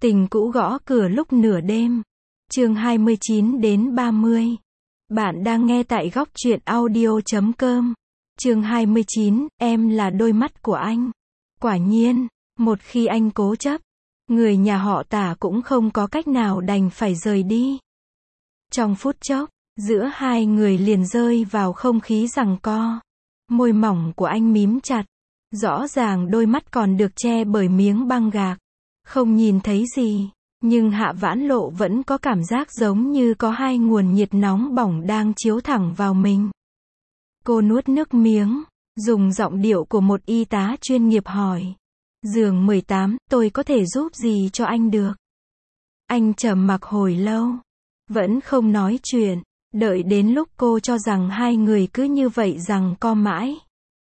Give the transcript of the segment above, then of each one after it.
Tình cũ gõ cửa lúc nửa đêm. Chương 29 đến 30. Bạn đang nghe tại góc truyện audio.com. Chương 29, em là đôi mắt của anh. Quả nhiên, một khi anh cố chấp, người nhà họ Tả cũng không có cách nào đành phải rời đi. Trong phút chốc, giữa hai người liền rơi vào không khí giằng co. Môi mỏng của anh mím chặt, rõ ràng đôi mắt còn được che bởi miếng băng gạc. Không nhìn thấy gì, nhưng Hạ Vãn Lộ vẫn có cảm giác giống như có hai nguồn nhiệt nóng bỏng đang chiếu thẳng vào mình. Cô nuốt nước miếng, dùng giọng điệu của một y tá chuyên nghiệp hỏi. Giường 18, tôi có thể giúp gì cho anh được? Anh trầm mặc hồi lâu, vẫn không nói chuyện, đợi đến lúc cô cho rằng hai người cứ như vậy giằng co mãi.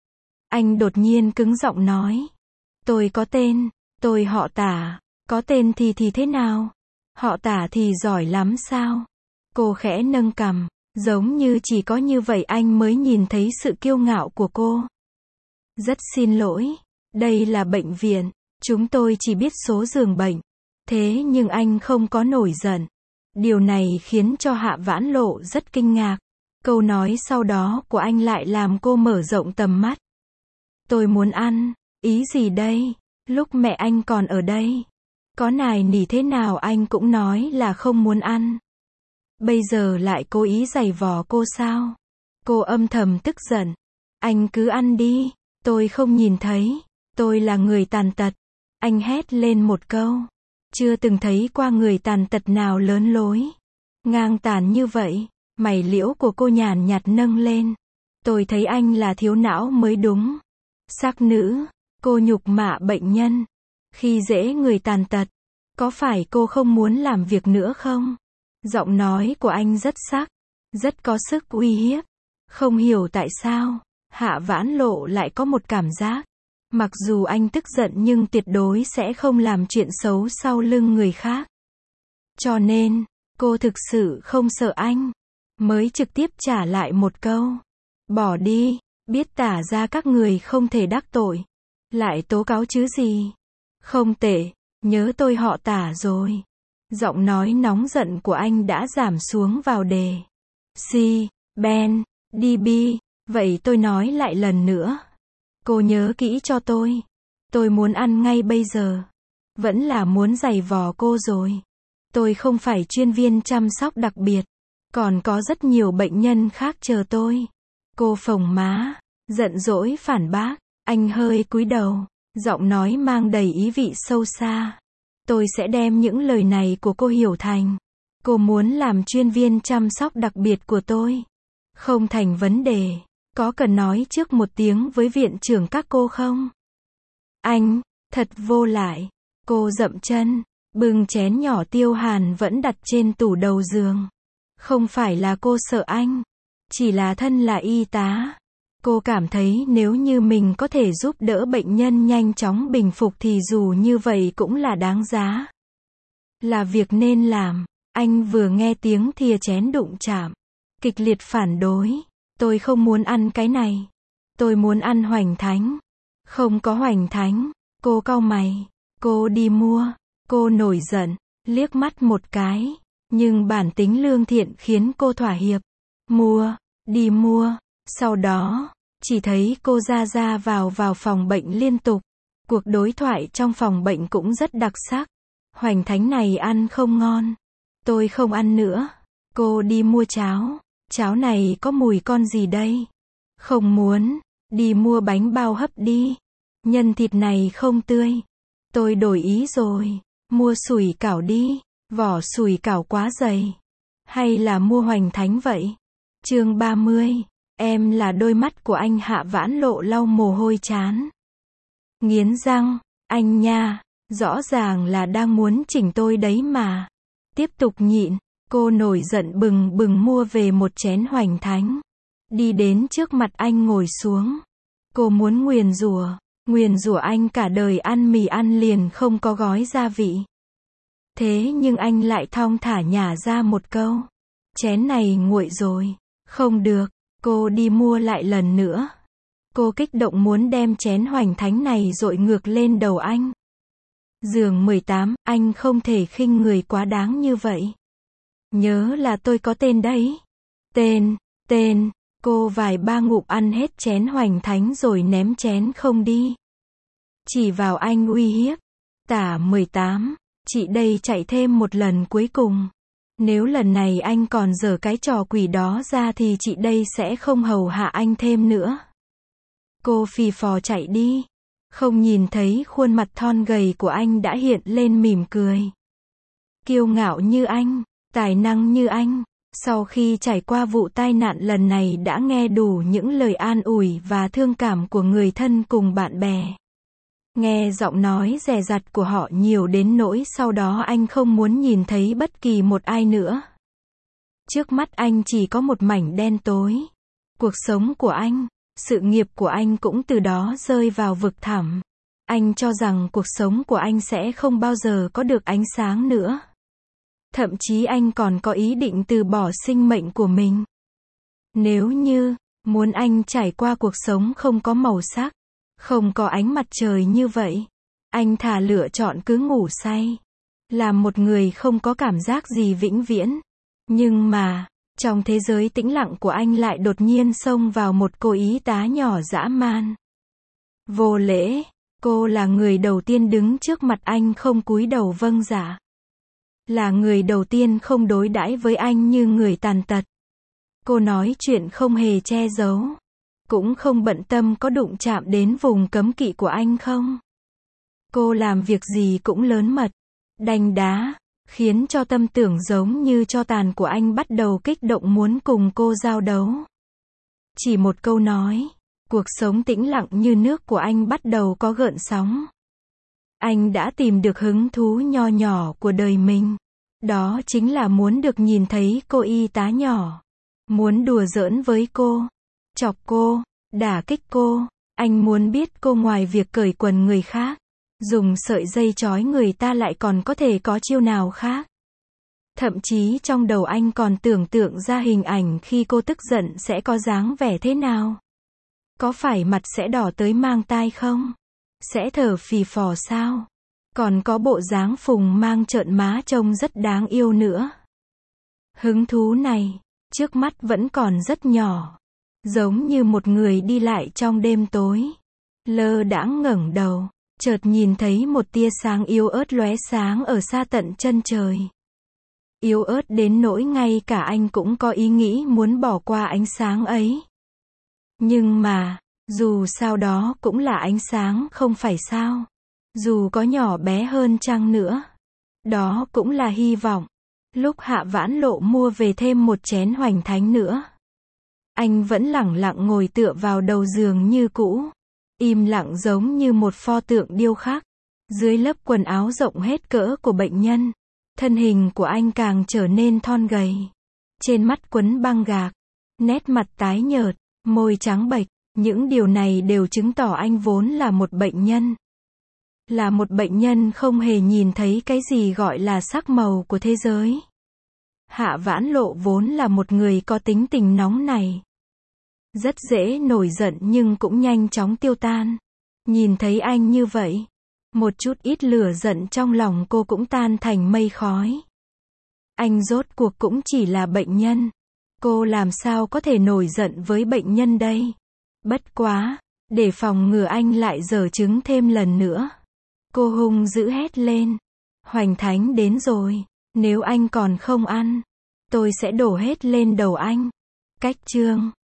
Anh đột nhiên cứng giọng nói. Tôi có tên, tôi họ Tả, có tên thì thế nào? Họ Tả thì giỏi lắm sao? Cô khẽ nâng cằm, giống như chỉ có như vậy anh mới nhìn thấy sự kiêu ngạo của cô. Rất xin lỗi, đây là bệnh viện, chúng tôi chỉ biết số giường bệnh. Thế nhưng anh không có nổi giận. Điều này khiến cho Hạ Vãn Lộ rất kinh ngạc. Câu nói sau đó của anh lại làm cô mở rộng tầm mắt. Tôi muốn ăn, ý gì đây? Lúc mẹ anh còn ở đây, có nài nỉ thế nào anh cũng nói là không muốn ăn. Bây giờ lại cố ý giày vò cô sao? Cô âm thầm tức giận. Anh cứ ăn đi, tôi không nhìn thấy, tôi là người tàn tật. Anh hét lên một câu. Chưa từng thấy qua người tàn tật nào lớn lối, ngang tàn như vậy. Mày liễu của cô nhàn nhạt nâng lên. Tôi thấy anh là thiếu não mới đúng. Sắc nữ, cô nhục mạ bệnh nhân, khi dễ người tàn tật. Có phải cô không muốn làm việc nữa không? Giọng nói của anh rất sắc, rất có sức uy hiếp. Không hiểu tại sao, Hạ Vãn Lộ lại có một cảm giác. Mặc dù anh tức giận nhưng tuyệt đối sẽ không làm chuyện xấu sau lưng người khác. Cho nên, cô thực sự không sợ anh. Mới trực tiếp trả lại một câu. Bỏ đi, biết Tả ra các người không thể đắc tội. Lại tố cáo chứ gì? Không tệ, nhớ tôi họ Tả rồi. Giọng nói nóng giận của anh đã giảm xuống vào đề. Si, Ben, DB, vậy tôi nói lại lần nữa. Cô nhớ kỹ cho tôi. Tôi muốn ăn ngay bây giờ. Vẫn là muốn giày vò cô rồi. Tôi không phải chuyên viên chăm sóc đặc biệt. Còn có rất nhiều bệnh nhân khác chờ tôi. Cô phồng má, giận dỗi phản bác. Anh hơi cúi đầu, giọng nói mang đầy ý vị sâu xa. Tôi sẽ đem những lời này của cô hiểu thành. Cô muốn làm chuyên viên chăm sóc đặc biệt của tôi. Không thành vấn đề. Có cần nói trước một tiếng với viện trưởng các cô không? Anh, thật vô lại. Cô dậm chân, bưng chén nhỏ tiêu hàn vẫn đặt trên tủ đầu giường. Không phải là cô sợ anh, chỉ là thân là y tá. Cô cảm thấy nếu như mình có thể giúp đỡ bệnh nhân nhanh chóng bình phục thì dù như vậy cũng là đáng giá. Là việc nên làm. Anh vừa nghe tiếng thìa chén đụng chạm, kịch liệt phản đối. Tôi không muốn ăn cái này. Tôi muốn ăn hoành thánh. Không có hoành thánh. Cô cau mày. Cô đi mua. Cô nổi giận, liếc mắt một cái. Nhưng bản tính lương thiện khiến cô thỏa hiệp. Mua, đi mua. Sau đó, chỉ thấy cô ra vào phòng bệnh liên tục. Cuộc đối thoại trong phòng bệnh cũng rất đặc sắc. Hoành thánh này ăn không ngon. Tôi không ăn nữa. Cô đi mua cháo. Cháo này có mùi con gì đây? Không muốn. Đi mua bánh bao hấp đi. Nhân thịt này không tươi. Tôi đổi ý rồi. Mua sủi cảo đi. Vỏ sủi cảo quá dày. Hay là mua hoành thánh vậy? Chương 30. Em là đôi mắt của anh. Hạ Vãn Lộ lau mồ hôi trán. Nghiến răng. Anh nha. Rõ ràng là đang muốn chỉnh tôi đấy mà. Tiếp tục nhịn. Cô nổi giận bừng bừng mua về một chén hoành thánh. Đi đến trước mặt anh ngồi xuống. Cô muốn nguyền rủa anh cả đời ăn mì ăn liền không có gói gia vị. Thế nhưng anh lại thong thả nhả ra một câu. Chén này nguội rồi. Không được. Cô đi mua lại lần nữa. Cô kích động muốn đem chén hoành thánh này dội ngược lên đầu anh. Giường 18, anh không thể khinh người quá đáng như vậy. Nhớ là tôi có tên đấy. Tên, cô vài ba ngụm ăn hết chén hoành thánh rồi ném chén không đi. Chỉ vào anh uy hiếp. Tả 18, chị đây chạy thêm một lần cuối cùng. Nếu lần này anh còn giở cái trò quỷ đó ra thì chị đây sẽ không hầu hạ anh thêm nữa. Cô phì phò chạy đi. Không nhìn thấy khuôn mặt thon gầy của anh đã hiện lên mỉm cười. Kiêu ngạo như anh, tài năng như anh, sau khi trải qua vụ tai nạn lần này đã nghe đủ những lời an ủi và thương cảm của người thân cùng bạn bè. Nghe giọng nói dè dặt của họ nhiều đến nỗi sau đó anh không muốn nhìn thấy bất kỳ một ai nữa. Trước mắt anh chỉ có một mảnh đen tối. Cuộc sống của anh, sự nghiệp của anh cũng từ đó rơi vào vực thẳm. Anh cho rằng cuộc sống của anh sẽ không bao giờ có được ánh sáng nữa. Thậm chí anh còn có ý định từ bỏ sinh mệnh của mình. Nếu như muốn anh trải qua cuộc sống không có màu sắc, không có ánh mặt trời như vậy, anh thà lựa chọn cứ ngủ say, làm một người không có cảm giác gì vĩnh viễn. Nhưng mà, trong thế giới tĩnh lặng của anh lại đột nhiên xông vào một cô y tá nhỏ dã man. Vô lễ, cô là người đầu tiên đứng trước mặt anh không cúi đầu vâng dạ. Là người đầu tiên không đối đãi với anh như người tàn tật. Cô nói chuyện không hề che giấu. Cũng không bận tâm có đụng chạm đến vùng cấm kỵ của anh không. Cô làm việc gì cũng lớn mật, đanh đá, khiến cho tâm tưởng giống như tro tàn của anh bắt đầu kích động muốn cùng cô giao đấu. Chỉ một câu nói, cuộc sống tĩnh lặng như nước của anh bắt đầu có gợn sóng. Anh đã tìm được hứng thú nho nhỏ của đời mình. Đó chính là muốn được nhìn thấy cô y tá nhỏ. Muốn đùa giỡn với cô, chọc cô, đả kích cô. Anh muốn biết cô ngoài việc cởi quần người khác, dùng sợi dây trói người ta lại còn có thể có chiêu nào khác. Thậm chí trong đầu anh còn tưởng tượng ra hình ảnh khi cô tức giận sẽ có dáng vẻ thế nào. Có phải mặt sẽ đỏ tới mang tai không? Sẽ thở phì phò sao? Còn có bộ dáng phùng mang trợn má trông rất đáng yêu nữa. Hứng thú này, trước mắt vẫn còn rất nhỏ. Giống như một người đi lại trong đêm tối. Lơ đãng ngẩng đầu, chợt nhìn thấy một tia sáng yếu ớt lóe sáng ở xa tận chân trời. Yếu ớt đến nỗi ngay cả anh cũng có ý nghĩ muốn bỏ qua ánh sáng ấy. Nhưng mà, dù sao đó cũng là ánh sáng không phải sao. Dù có nhỏ bé hơn chăng nữa, đó cũng là hy vọng. Lúc Hạ Vãn Lộ mua về thêm một chén hoành thánh nữa, anh vẫn lẳng lặng ngồi tựa vào đầu giường như cũ, im lặng giống như một pho tượng điêu khắc. Dưới lớp quần áo rộng hết cỡ của bệnh nhân, thân hình của anh càng trở nên thon gầy. Trên mắt quấn băng gạc, nét mặt tái nhợt, môi trắng bệch, những điều này đều chứng tỏ anh vốn là một bệnh nhân. Là một bệnh nhân không hề nhìn thấy cái gì gọi là sắc màu của thế giới. Hạ Vãn Lộ vốn là một người có tính tình nóng này. Rất dễ nổi giận nhưng cũng nhanh chóng tiêu tan. Nhìn thấy anh như vậy, một chút ít lửa giận trong lòng cô cũng tan thành mây khói. Anh rốt cuộc cũng chỉ là bệnh nhân. Cô làm sao có thể nổi giận với bệnh nhân đây? Bất quá, để phòng ngừa anh lại giở trứng thêm lần nữa, cô hung dữ hét lên. Hoành thánh đến rồi, nếu anh còn không ăn, tôi sẽ đổ hết lên đầu anh. Cách chương